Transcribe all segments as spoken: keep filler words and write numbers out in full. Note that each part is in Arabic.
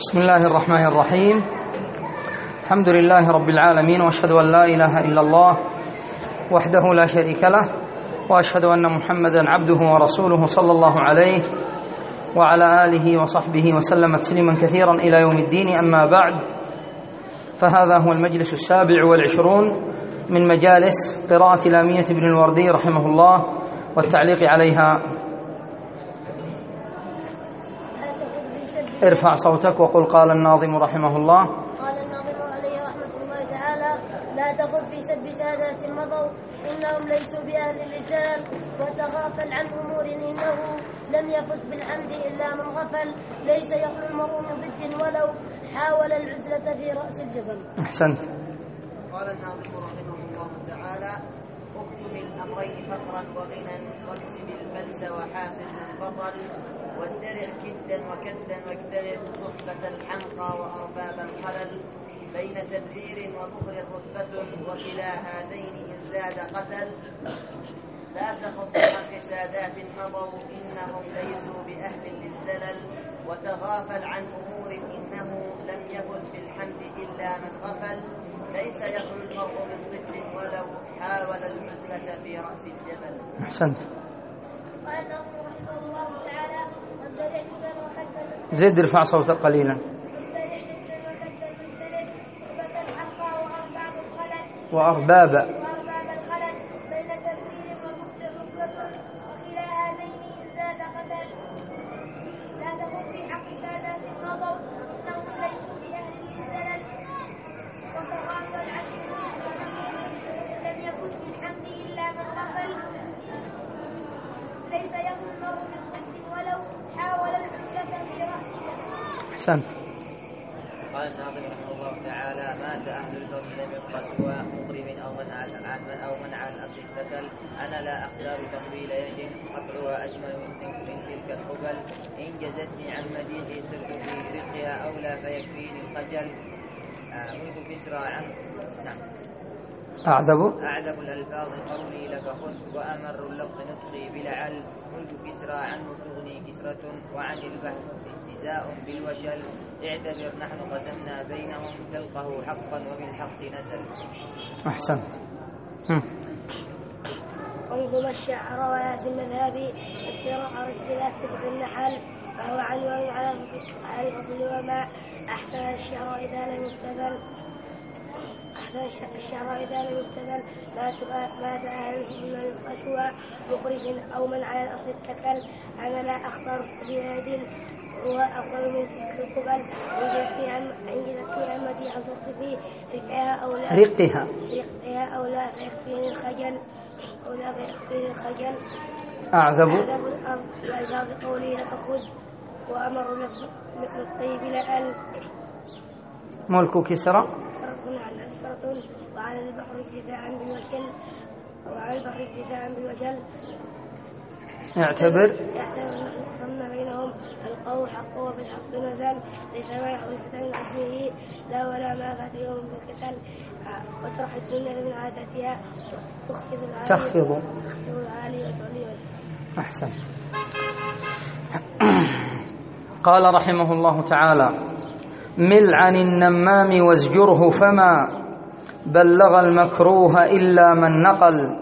بسم الله الرحمن الرحيم. الحمد لله رب العالمين، وأشهد أن لا إله إلا الله وحده لا شريك له، وأشهد أن محمدا عبده ورسوله صلى الله عليه وعلى آله وصحبه وسلم تسليما كثيرا إلى يوم الدين. أما بعد، فهذا هو المجلس السابع والعشرون من مجالس قراءة لامية ابن الوردي رحمه الله والتعليق عليها. ارفع صوتك وقل قال الناظم رحمه الله. قال الناظم عليه رحمة الله تعالى: لا تخذ في سب سادات مضوا، إنهم ليسوا بأهل اللسان، وتغافل عن أمور إنه لم يفز بالحمد إلا من غفل، ليس يخلو المرء من ضد ولو حاول العزلة في رأس الجبل. أحسنت. قال الناظم رحمه الله تعالى: اكتم الأمرين فقرا وغنى، واكسب الفلس وحاسب البطل، وادرع كدا وكدا واجتنب صحبة الحنقى وأرباب الخلل، بين تبذير وبخل رتبة، وكلا هذين إن زاد قتل. لا تخص حق سادات مضوا، إنهم ليسوا بأهل للزلل، وتغافل عن أمور إنه لم يفز بالحمد إلا من غفل، ليس يخلو المرء من ضد ولو حاول العزلة في رأس الجبل. أحسنت. قال الناظم رحمه الله تعالى: زد ارفع صوتك قليلا. وأرباب وأرباب الخلل، بين تبذير وبخل رتبة، وكلا هذين إن زاد قتل. لا تخف في حق سادات مضوا، إنهم ليسوا بأهل للزلل، وتغافل عن لم يفز بالحمد إلا من غفل، ليس يخلو المرء من ضد ولو حاول العزلة في رأسه. أحسنت. قال الناظم رحمه الله تعالى: مات أهل الفضل لم يبق سوى مقرم أو من عن من أو من على الأرض اتكل، أنا لا أختار تطويل يد قطعها أجمل من من تلك القبل، إن جزتني عن مديحي صرت في رقها أولى فيكفيني الخجل. منذ كسرى عن نعم أعذب أعذب الألفاظ قولي لك خذ، وأمر اللفظ نطقي بلعل، منذ كسرى عنه تغني كسرة، وعن البحث استهزاء بالوشل، اعتبر نحن قسمنا بينهم، تلقه حقا وبالحق نزل. أحسنت. انظم الشعر وياس المذهبي، افتراء الاختلاف في النحل، فهو عنوان على الفضل وما أحسن الشعر إذا لم يبتذل أحسن الشعر إذا لم يبتذل ما تأهل من القسوة مقرف أو من على الأصل اتكل، أنا لا أختار بيد هو أفضل من تلك القبل، ويجزني عن مديح تطفي رقها أو لا رقها رقها أو لا فيكفيني الخجل أو لا فيكفيني الخجل. أعذب أعذب الأرض وأجاب قولي لك خذ، وأمر للطيب لأل، ملك كسرى وعلى البحر اتساعا بالوجل وعلى البحر اتساعا بالوجل اعتبر يعتبر نحن بينهم، القول حق وبالحق نزل، ليس ما يحول فتن عزمه لا ولا ما فات يوم بالكسل، وترح الدنيا من عادتها تخفض العالي تخفض العالي وتعلي. أحسنت. قال رحمه الله تعالى: مل عن النمام وازجره، فما بلغ المكروه إلا من نقل.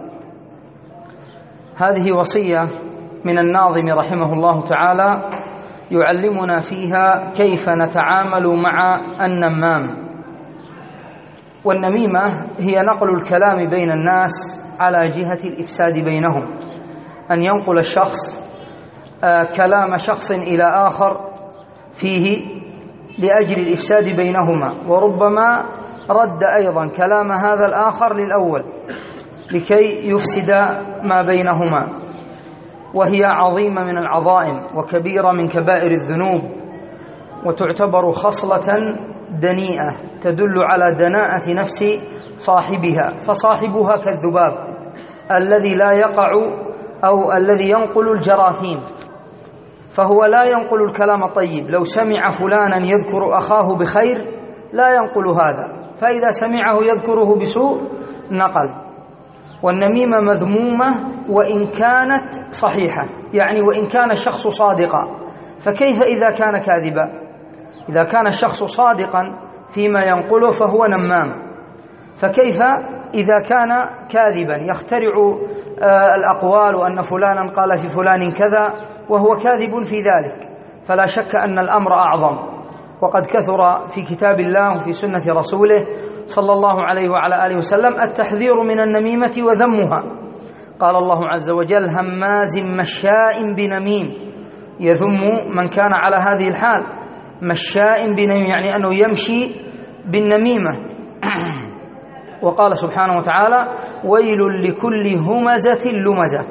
هذه وصية من الناظم رحمه الله تعالى يعلمنا فيها كيف نتعامل مع النمام. والنميمة هي نقل الكلام بين الناس على جهة الإفساد بينهم، أن ينقل الشخص كلام شخص إلى آخر فيه لأجل الإفساد بينهما، وربما رد أيضا كلام هذا الآخر للأول لكي يفسد ما بينهما، وهي عظيمة من العظائم وكبيرة من كبائر الذنوب، وتعتبر خصلة دنيئة تدل على دناءة نفس صاحبها، فصاحبها كالذباب الذي لا يقع أو الذي ينقل الجراثيم، فهو لا ينقل الكلام الطيب. لو سمع فلانا يذكر أخاه بخير لا ينقل هذا، فإذا سمعه يذكره بسوء نقل. والنميمة مذمومة وإن كانت صحيحة، يعني وإن كان الشخص صادقا، فكيف إذا كان كاذبا؟ إذا كان الشخص صادقا فيما ينقله فهو نمام، فكيف إذا كان كاذبا يخترع الأقوال وأن فلانا قال في فلان كذا وهو كاذب في ذلك؟ فلا شك أن الأمر أعظم، وقد كثر في كتاب الله وفي سنة رسوله صلى الله عليه وعلى آله وسلم التحذير من النميمة وذمها. قال الله عز وجل: هماز مشاء بنميم، يذم من كان على هذه الحال. مشاء بنميم يعني أنه يمشي بالنميمة. وقال سبحانه وتعالى: ويل لكل همزة لمزة.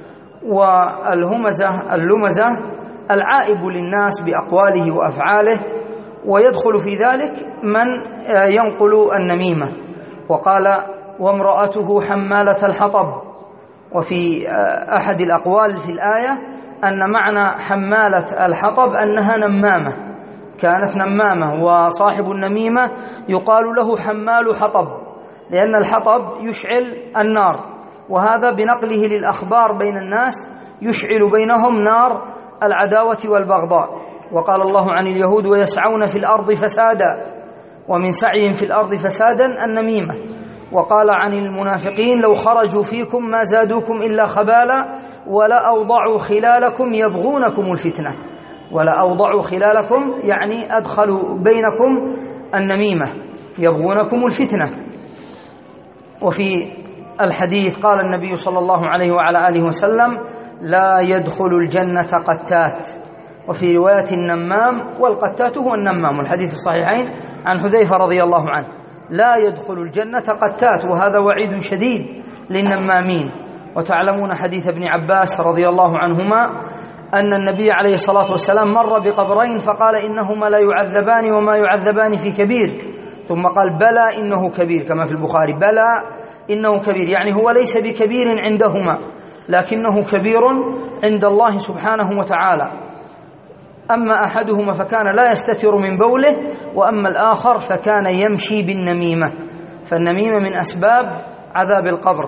والهمزة اللمزة العائب للناس بأقواله وأفعاله، ويدخل في ذلك من ينقل النميمة. وقال: وامرأته حمالة الحطب. وفي أحد الأقوال في الآية أن معنى حمالة الحطب أنها نمامة، كانت نمامة، وصاحب النميمة يقال له حمال حطب، لأن الحطب يشعل النار، وهذا بنقله للأخبار بين الناس يشعل بينهم نار العداوة والبغضاء. وقال الله عن اليهود: ويسعون في الأرض فسادا، ومن سعيهم في الأرض فسادا النميمة. وقال عن المنافقين: لو خرجوا فيكم ما زادوكم إلا خبالا ولا أوضعوا خلالكم يبغونكم الفتنة. ولا أوضعوا خلالكم يعني أدخلوا بينكم النميمة، يبغونكم الفتنة. وفي الحديث قال النبي صلى الله عليه وعلى آله وسلم: لا يدخل الجنة قتات. وفي رواية النمام، والقتات هو النمام، الحديث الصحيحين عن حذيفة رضي الله عنه: لا يدخل الجنة قتات. وهذا وعيد شديد للنمامين. وتعلمون حديث ابن عباس رضي الله عنهما أن النبي عليه الصلاة والسلام مر بقبرين فقال: إنهما لا يعذبان وما يعذبان في كبير. ثم قال: بلى إنه كبير، كما في البخاري: بلى إنه كبير، يعني هو ليس بكبير عندهما لكنه كبير عند الله سبحانه وتعالى. أما أحدهما فكان لا يستتر من بوله، وأما الآخر فكان يمشي بالنميمة. فالنميمة من أسباب عذاب القبر.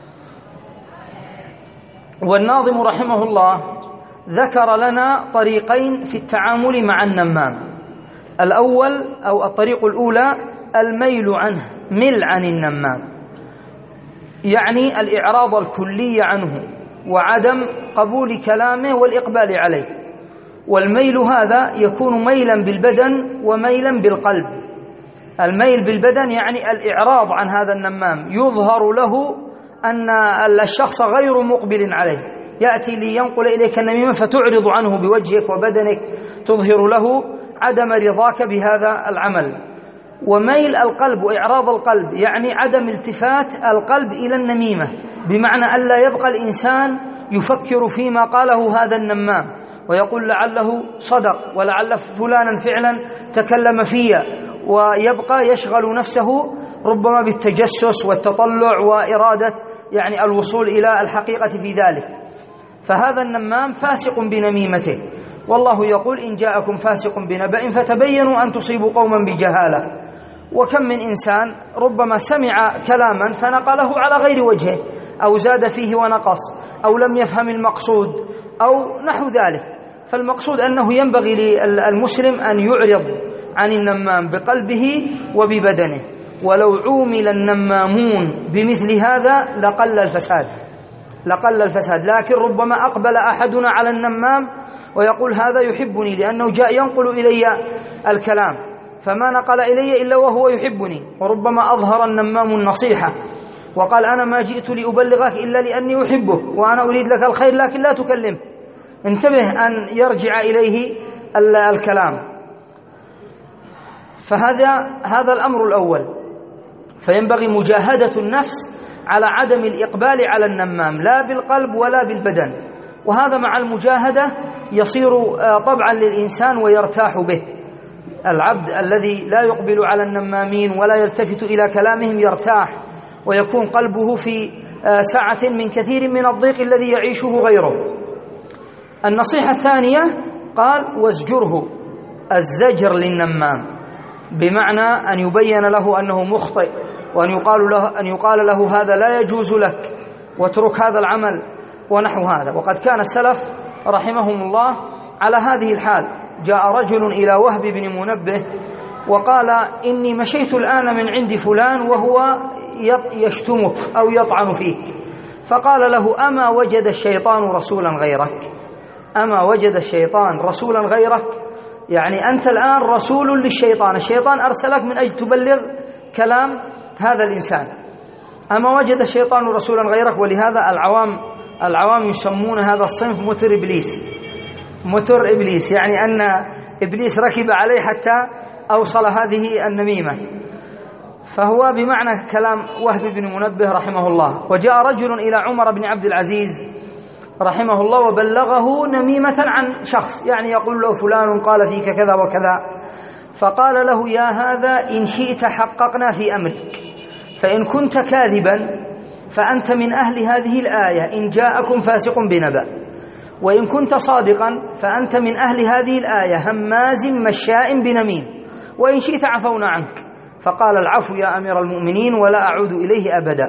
والناظم رحمه الله ذكر لنا طريقين في التعامل مع النمام. الأول أو الطريق الأولى الميل عنه، مل عن النمام، يعني الإعراض الكلي عنه وعدم قبول كلامه والإقبال عليه. والميل هذا يكون ميلا بالبدن وميلا بالقلب. الميل بالبدن يعني الإعراض عن هذا النمام، يظهر له أن الشخص غير مقبل عليه، يأتي لينقل إليك النميمة فتعرض عنه بوجهك وبدنك، تظهر له عدم رضاك بهذا العمل. وميل القلب وإعراض القلب يعني عدم التفات القلب إلى النميمة، بمعنى أن لا يبقى الإنسان يفكر فيما قاله هذا النمام ويقول لعله صدق ولعل فلانا فعلا تكلم فيا، ويبقى يشغل نفسه ربما بالتجسس والتطلع وإرادة يعني الوصول إلى الحقيقة في ذلك. فهذا النمام فاسق بنميمته، والله يقول: إن جاءكم فاسق بنبأ فتبينوا أن تصيبوا قوما بجهالة. وكم من إنسان ربما سمع كلاما فنقله على غير وجهه، أو زاد فيه ونقص، أو لم يفهم المقصود، أو نحو ذلك. فالمقصود أنه ينبغي للمسلم أن يعرض عن النمام بقلبه وببدنه. ولو عومل النمامون بمثل هذا لقل الفساد لقل الفساد لكن ربما أقبل أحدنا على النمام ويقول: هذا يحبني لأنه جاء ينقل إلي الكلام، فما نقل إلي إلا وهو يحبني. وربما أظهر النمام النصيحة وقال: أنا ما جئت لأبلغك إلا لأني أحبك، وأنا أريد لك الخير لكن لا تكلم. انتبه أن يرجع إليه الكلام. فهذا هذا الأمر الأول. فينبغي مجاهدة النفس على عدم الإقبال على النمام، لا بالقلب ولا بالبدن. وهذا مع المجاهدة يصير طبعا للإنسان ويرتاح به. العبد الذي لا يقبل على النمامين ولا يلتفت إلى كلامهم يرتاح، ويكون قلبه في سعة من كثير من الضيق الذي يعيشه غيره. النصيحة الثانية قال: وازجره، الزجر للنمام، بمعنى أن يبين له أنه مخطئ، وأن يقال له, أن يقال له هذا لا يجوز لك، واترك هذا العمل ونحو هذا. وقد كان السلف رحمهم الله على هذه الحال، جاء رجل إلى وهب بن منبه وقال إني مشيت الآن من عند فلان وهو يشتمك أو يطعن فيك، فقال له أما وجد الشيطان رسولا غيرك؟ أما وجد الشيطان رسولا غيرك؟ يعني أنت الآن رسول للشيطان، الشيطان أرسلك من أجل تبلغ كلام هذا الإنسان. أما وجد الشيطان رسولا غيرك؟ ولهذا العوام العوام يسمون هذا الصنف متر إبليس، متر إبليس، يعني أن إبليس ركب عليه حتى أوصل هذه النميمة. فهو بمعنى كلام وهب بن منبه رحمه الله. وجاء رجل إلى عمر بن عبد العزيز رحمه الله وبلغه نميمة عن شخص، يعني يقول له فلان قال فيك كذا وكذا، فقال له يا هذا إن شئت حققنا في أمرك، فإن كنت كاذبا فأنت من أهل هذه الآية إن جاءكم فاسق بنبأ، وإن كنت صادقا فأنت من أهل هذه الآية هماز مشاء بنميم، وإن شئت عفونا عنك. فقال العفو يا أمير المؤمنين ولا أعود إليه أبدا.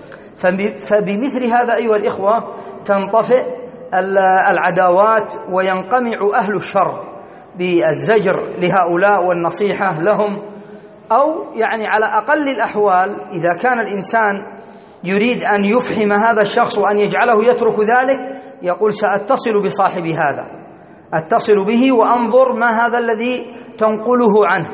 فبمثل هذا أيها الإخوة تنطفئ العداوات وينقمع أهل الشر بالزجر لهؤلاء والنصيحة لهم، أو يعني على أقل الأحوال إذا كان الإنسان يريد أن يفهم هذا الشخص وأن يجعله يترك ذلك يقول سأتصل بصاحب هذا، أتصل به وأنظر ما هذا الذي تنقله عنه.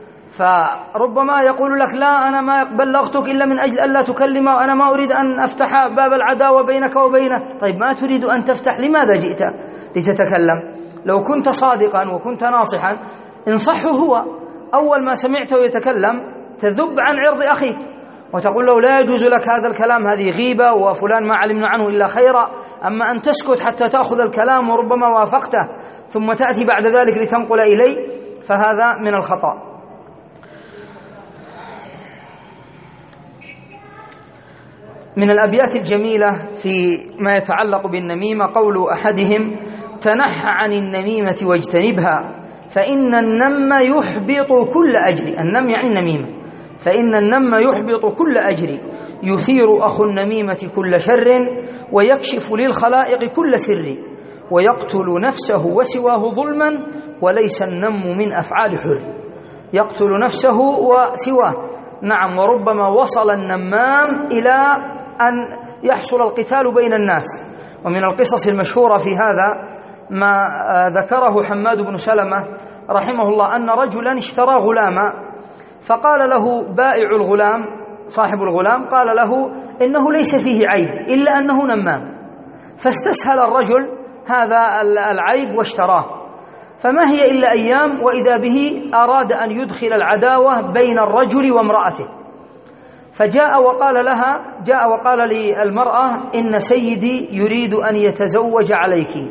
فربما يقول لك لا أنا ما بلغتك إلا من أجل ألا تكلم، وأنا ما أريد أن أفتح باب العداوة بينك وبينه. طيب ما تريد أن تفتح، لماذا جئت لتتكلم؟ لو كنت صادقا وكنت ناصحا انصحه هو، أول ما سمعته يتكلم تذب عن عرض أخيك وتقول له لا يجوز لك هذا الكلام، هذه غيبة وفلان ما علمنا عنه إلا خيرا. أما أن تسكت حتى تأخذ الكلام وربما وافقته ثم تأتي بعد ذلك لتنقل إليه، فهذا من الخطأ. من الأبيات الجميلة في ما يتعلق بالنميمة قول أحدهم تنحى عن النميمة واجتنبها فإن النم يحبط كل أجر. النم يعني النميمة. فإن النم يحبط كل أجر يثير أخو النميمة كل شر ويكشف للخلائق كل سر ويقتل نفسه وسواه ظلما وليس النم من أفعال حر. يقتل نفسه وسواه، نعم، وربما وصل النمام إلى أن يحصل القتال بين الناس. ومن القصص المشهورة في هذا ما ذكره حماد بن سلمة رحمه الله أن رجلا اشترى غلاما، فقال له بائع الغلام صاحب الغلام قال له إنه ليس فيه عيب إلا أنه نمام، فاستسهل الرجل هذا العيب واشتراه. فما هي إلا أيام وإذا به أراد أن يدخل العداوة بين الرجل وامرأته، فجاء وقال لها جاء وقال للمرأة إن سيدي يريد أن يتزوج عليك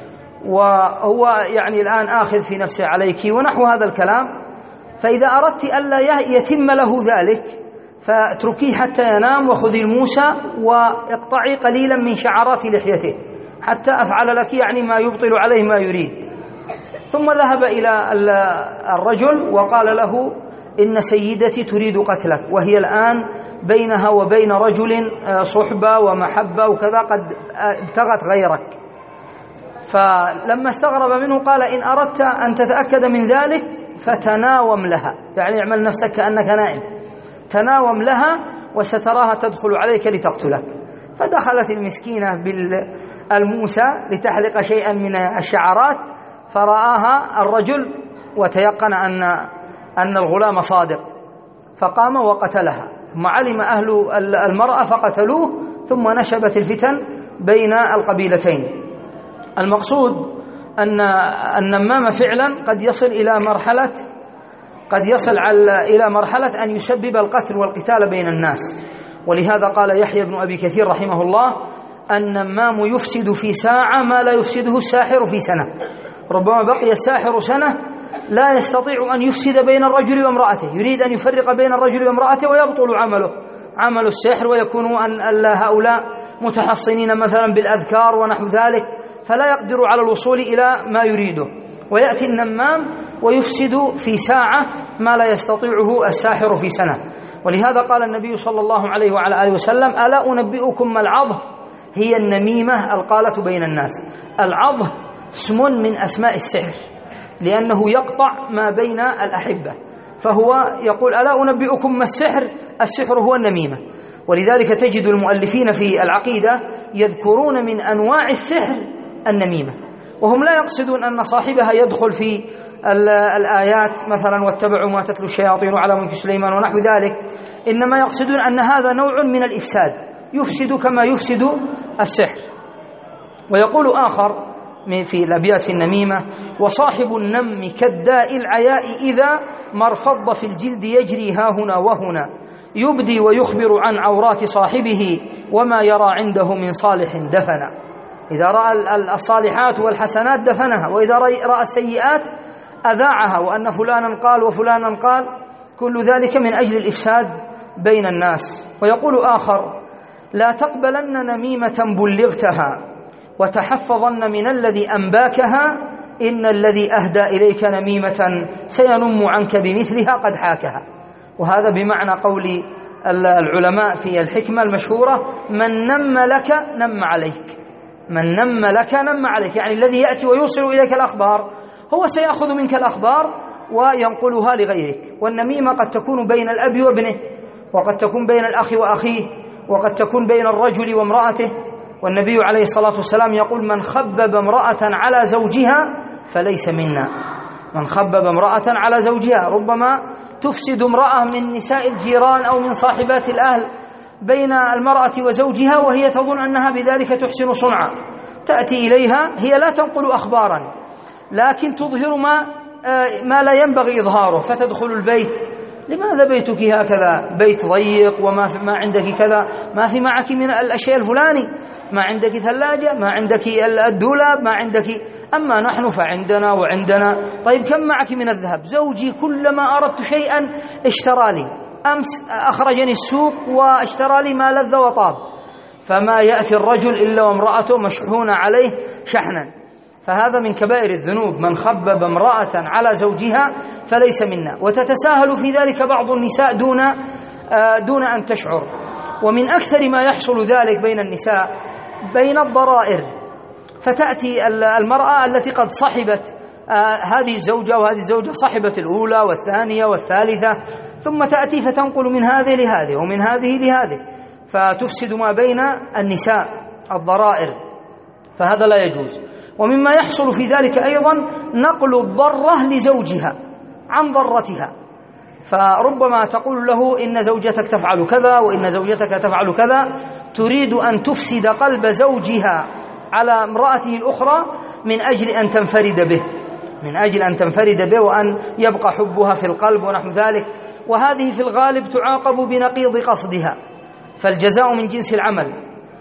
وهو يعني الآن آخذ في نفسه عليك ونحو هذا الكلام، فإذا أردت ألا يتم له ذلك فاتركيه حتى ينام وخذي الموسى واقطعي قليلا من شعرات لحيته حتى أفعل لك يعني ما يبطل عليه ما يريد. ثم ذهب إلى الرجل وقال له إن سيدتي تريد قتلك وهي الآن بينها وبين رجل صحبة ومحبة وكذا قد ابتغت غيرك. فلما استغرب منه قال إن أردت أن تتأكد من ذلك فتناوم لها، يعني اعمل نفسك كأنك نائم، تناوم لها وستراها تدخل عليك لتقتلك. فدخلت المسكينة بالموسى لتحلق شيئا من الشعرات فرآها الرجل وتيقن أن أن الغلام صادق، فقام وقتلها. ثم علم أهل المرأة فقتلوه، ثم نشبت الفتن بين القبيلتين. المقصود أن النمام فعلا قد يصل إلى مرحلة قد يصل إلى مرحلة أن يسبب القتل والقتال بين الناس. ولهذا قال يحيى بن أبي كثير رحمه الله النمام يفسد في ساعة ما لا يفسده الساحر في سنة. ربما بقي الساحر سنة لا يستطيع أن يفسد بين الرجل وامرأته، يريد أن يفرق بين الرجل وامرأته ويبطل عمله عمل السحر، ويكون أن هؤلاء متحصنين مثلا بالأذكار ونحو ذلك فلا يقدر على الوصول إلى ما يريده، ويأتي النمام ويفسد في ساعة ما لا يستطيعه الساحر في سنة. ولهذا قال النبي صلى الله عليه وعلى آله وسلم ألا أنبئكم ما العضه؟ هي النميمة القالة بين الناس. العضه اسم من أسماء السحر، لأنه يقطع ما بين الأحبة. فهو يقول ألا أنبئكم ما السحر؟ السحر هو النميمة. ولذلك تجد المؤلفين في العقيدة يذكرون من أنواع السحر النميمة، وهم لا يقصدون أن صاحبها يدخل في الآيات مثلا واتبعوا ما تتلو الشياطين على ملك سليمان ونحو ذلك، إنما يقصدون أن هذا نوع من الإفساد يفسد كما يفسد السحر. ويقول آخر في الأبيات في النميمة: وصاحب النم كالداء العياء إذا ما ارفض في الجلد يجري هاهنا وهنا، يبدي ويخبر عن عورات صاحبه وما يرى عنده من صالح دفنا. إذا رأى الصالحات والحسنات دفنها، وإذا رأى السيئات أذاعها، وأن فلانا قال وفلانا قال، كل ذلك من أجل الإفساد بين الناس. ويقول آخر: لا تقبلن نميمة بلغتها وتحفظن من الذي أنباكها، إن الذي أهدى إليك نميمة سينم عنك بمثلها قد حاكها. وهذا بمعنى قول العلماء في الحكمة المشهورة: من نم لك نم عليك. من نم لك نم عليك، يعني الذي يأتي ويوصل إليك الأخبار هو سيأخذ منك الأخبار وينقلها لغيرك. والنميمة قد تكون بين الأب وابنه، وقد تكون بين الأخ وأخيه، وقد تكون بين الرجل وامرأته. والنبي عليه الصلاة والسلام يقول: من خبب امرأة على زوجها فليس منا. من خبب امرأة على زوجها، ربما تفسد امرأة من نساء الجيران أو من صاحبات الأهل بين المرأة وزوجها، وهي تظن أنها بذلك تحسن صنعا. تأتي إليها، هي لا تنقل أخبارا لكن تظهر ما ما لا ينبغي إظهاره، فتدخل البيت: لماذا بيتك هكذا؟ بيت ضيق، وما في ما عندك كذا، ما في معك من الأشياء الفلاني، ما عندك ثلاجة، ما عندك الدولاب، ما عندك. أما نحن فعندنا وعندنا. طيب كم معك من الذهب؟ زوجي كلما أردت شيئا اشترى لي، أمس أخرجني السوق واشترى لي ما لذ وطاب. فما يأتي الرجل إلا وامرأته مشحونة عليه شحنا. فهذا من كبائر الذنوب. من خبب امرأة على زوجها فليس منا. وتتساهل في ذلك بعض النساء دون دون أن تشعر. ومن أكثر ما يحصل ذلك بين النساء بين الضرائر. فتأتي المرأة التي قد صحبت هذه الزوجة وهذه الزوجة، صحبت الأولى والثانية والثالثة، ثم تأتي فتنقل من هذه لهذه ومن هذه لهذه، فتفسد ما بين النساء، الضرائر. فهذا لا يجوز. ومما يحصل في ذلك أيضا نقل الضرة لزوجها عن ضرتها. فربما تقول له: إن زوجتك تفعل كذا، وإن زوجتك تفعل كذا، تريد أن تفسد قلب زوجها على امرأته الأخرى من أجل أن تنفرد به، من أجل أن تنفرد به وأن يبقى حبها في القلب ونحو ذلك. وهذه في الغالب تعاقب بنقيض قصدها، فالجزاء من جنس العمل.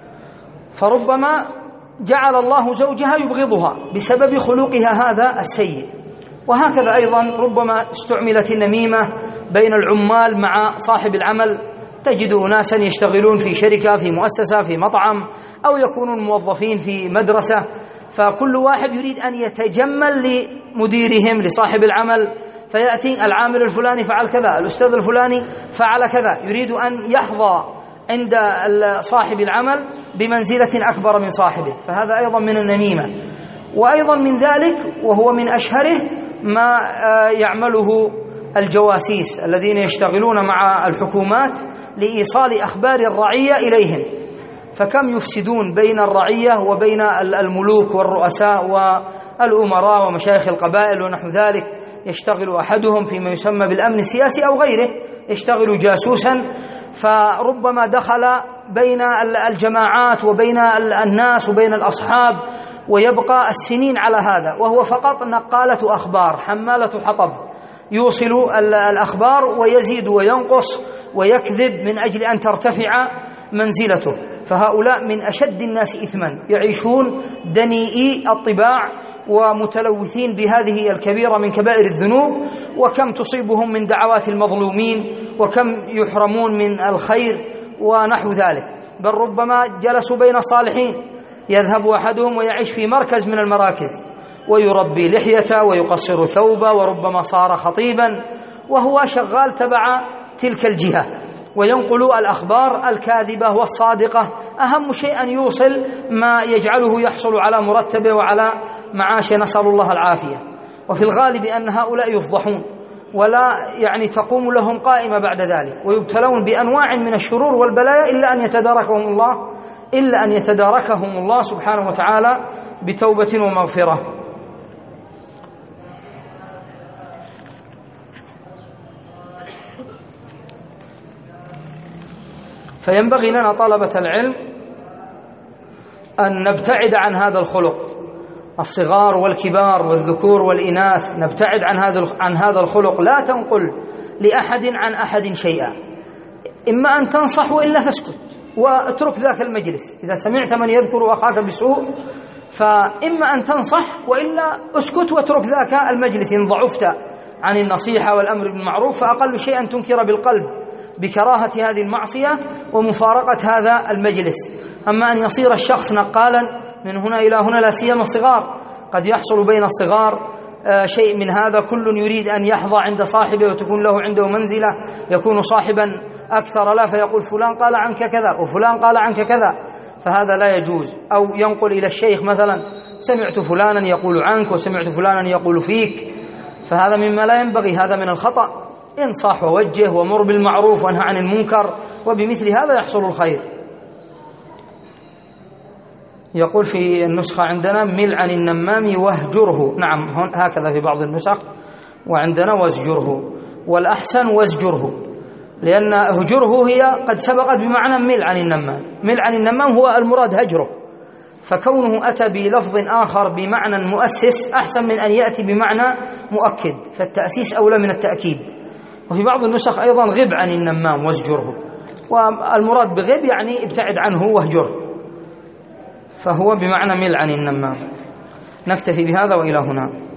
فربما جعل الله زوجها يبغضها بسبب خلقها هذا السيء. وهكذا أيضا ربما استعملت النميمة بين العمال مع صاحب العمل. تجد أناسا يشتغلون في شركة، في مؤسسة، في مطعم، أو يكونون موظفين في مدرسة، فكل واحد يريد أن يتجمل لمديرهم لصاحب العمل، فيأتي العامل الفلاني فعل كذا، الأستاذ الفلاني فعل كذا، يريد أن يحظى عند صاحب العمل بمنزلة أكبر من صاحبه. فهذا أيضا من النميمة. وأيضا من ذلك، وهو من أشهره، ما يعمله الجواسيس الذين يشتغلون مع الحكومات لإيصال أخبار الرعية إليهم. فكم يفسدون بين الرعية وبين الملوك والرؤساء والأمراء ومشايخ القبائل ونحو ذلك. يشتغل أحدهم فيما يسمى بالأمن السياسي أو غيره، يشتغل جاسوسا، فربما دخل بين الجماعات وبين الناس وبين الأصحاب، ويبقى السنين على هذا، وهو فقط نقالة أخبار، حمالة حطب، يوصل الأخبار ويزيد وينقص ويكذب من أجل أن ترتفع منزلته. فهؤلاء من أشد الناس إثما، يعيشون دنيئي الطباع ومتلوثين بهذه الكبيرة من كبائر الذنوب. وكم تصيبهم من دعوات المظلومين، وكم يحرمون من الخير ونحو ذلك. بل ربما جلسوا بين الصالحين، يذهب أحدهم ويعيش في مركز من المراكز ويربي لحيته ويقصر ثوبه، وربما صار خطيبا وهو شغال تبع تلك الجهة، وينقل الأخبار الكاذبة والصادقة. أهم شيء أن يوصل ما يجعله يحصل على مرتبه وعلى معاشه، نسأل الله العافية. وفي الغالب أن هؤلاء يفضحون ولا يعني تقوم لهم قائمة بعد ذلك، ويبتلون بأنواع من الشرور والبلايا إلا أن يتداركهم الله إلا أن يتداركهم الله سبحانه وتعالى بتوبة ومغفرة. فينبغي لنا طلبة العلم أن نبتعد عن هذا الخلق، الصغار والكبار والذكور والإناث، نبتعد عن هذا عن هذا الخلق. لا تنقل لأحد عن أحد شيئا، إما أن تنصح وإلا فاسكت واترك ذاك المجلس. إذا سمعت من يذكر أخاك بسوء فإما أن تنصح وإلا اسكت واترك ذاك المجلس. إن ضعفت عن النصيحة والأمر بالمعروف فأقل شيء أن تنكر بالقلب بكراهة هذه المعصية ومفارقة هذا المجلس. أما أن يصير الشخص نقالا من هنا إلى هنا، لا سيما الصغار، قد يحصل بين الصغار شيء من هذا، كل يريد أن يحظى عند صاحبه وتكون له عنده منزلة، يكون صاحبا أكثر لا، فيقول فلان قال عنك كذا وفلان قال عنك كذا، فهذا لا يجوز. أو ينقل إلى الشيخ مثلا سمعت فلانا يقول عنك وسمعت فلانا يقول فيك، فهذا مما لا ينبغي، هذا من الخطأ. انصح ووجه ومر بالمعروف وانهى عن المنكر، وبمثل هذا يحصل الخير. يقول في النسخة عندنا مل عن النمام واهجره، نعم هكذا في بعض النسخ، وعندنا وازجره، والأحسن وازجره، لأن اهجره هي قد سبقت بمعنى مل عن النمام. مل عن النمام هو المراد هجره، فكونه أتى بلفظ آخر بمعنى مؤسس أحسن من أن يأتي بمعنى مؤكد، فالتأسيس أولى من التأكيد. وفي بعض النسخ أيضا غب عن النمام وازجره، والمراد بغب يعني ابتعد عنه واهجره، فهو بمعنى مل عن النمام. نكتفي بهذا وإلى هنا.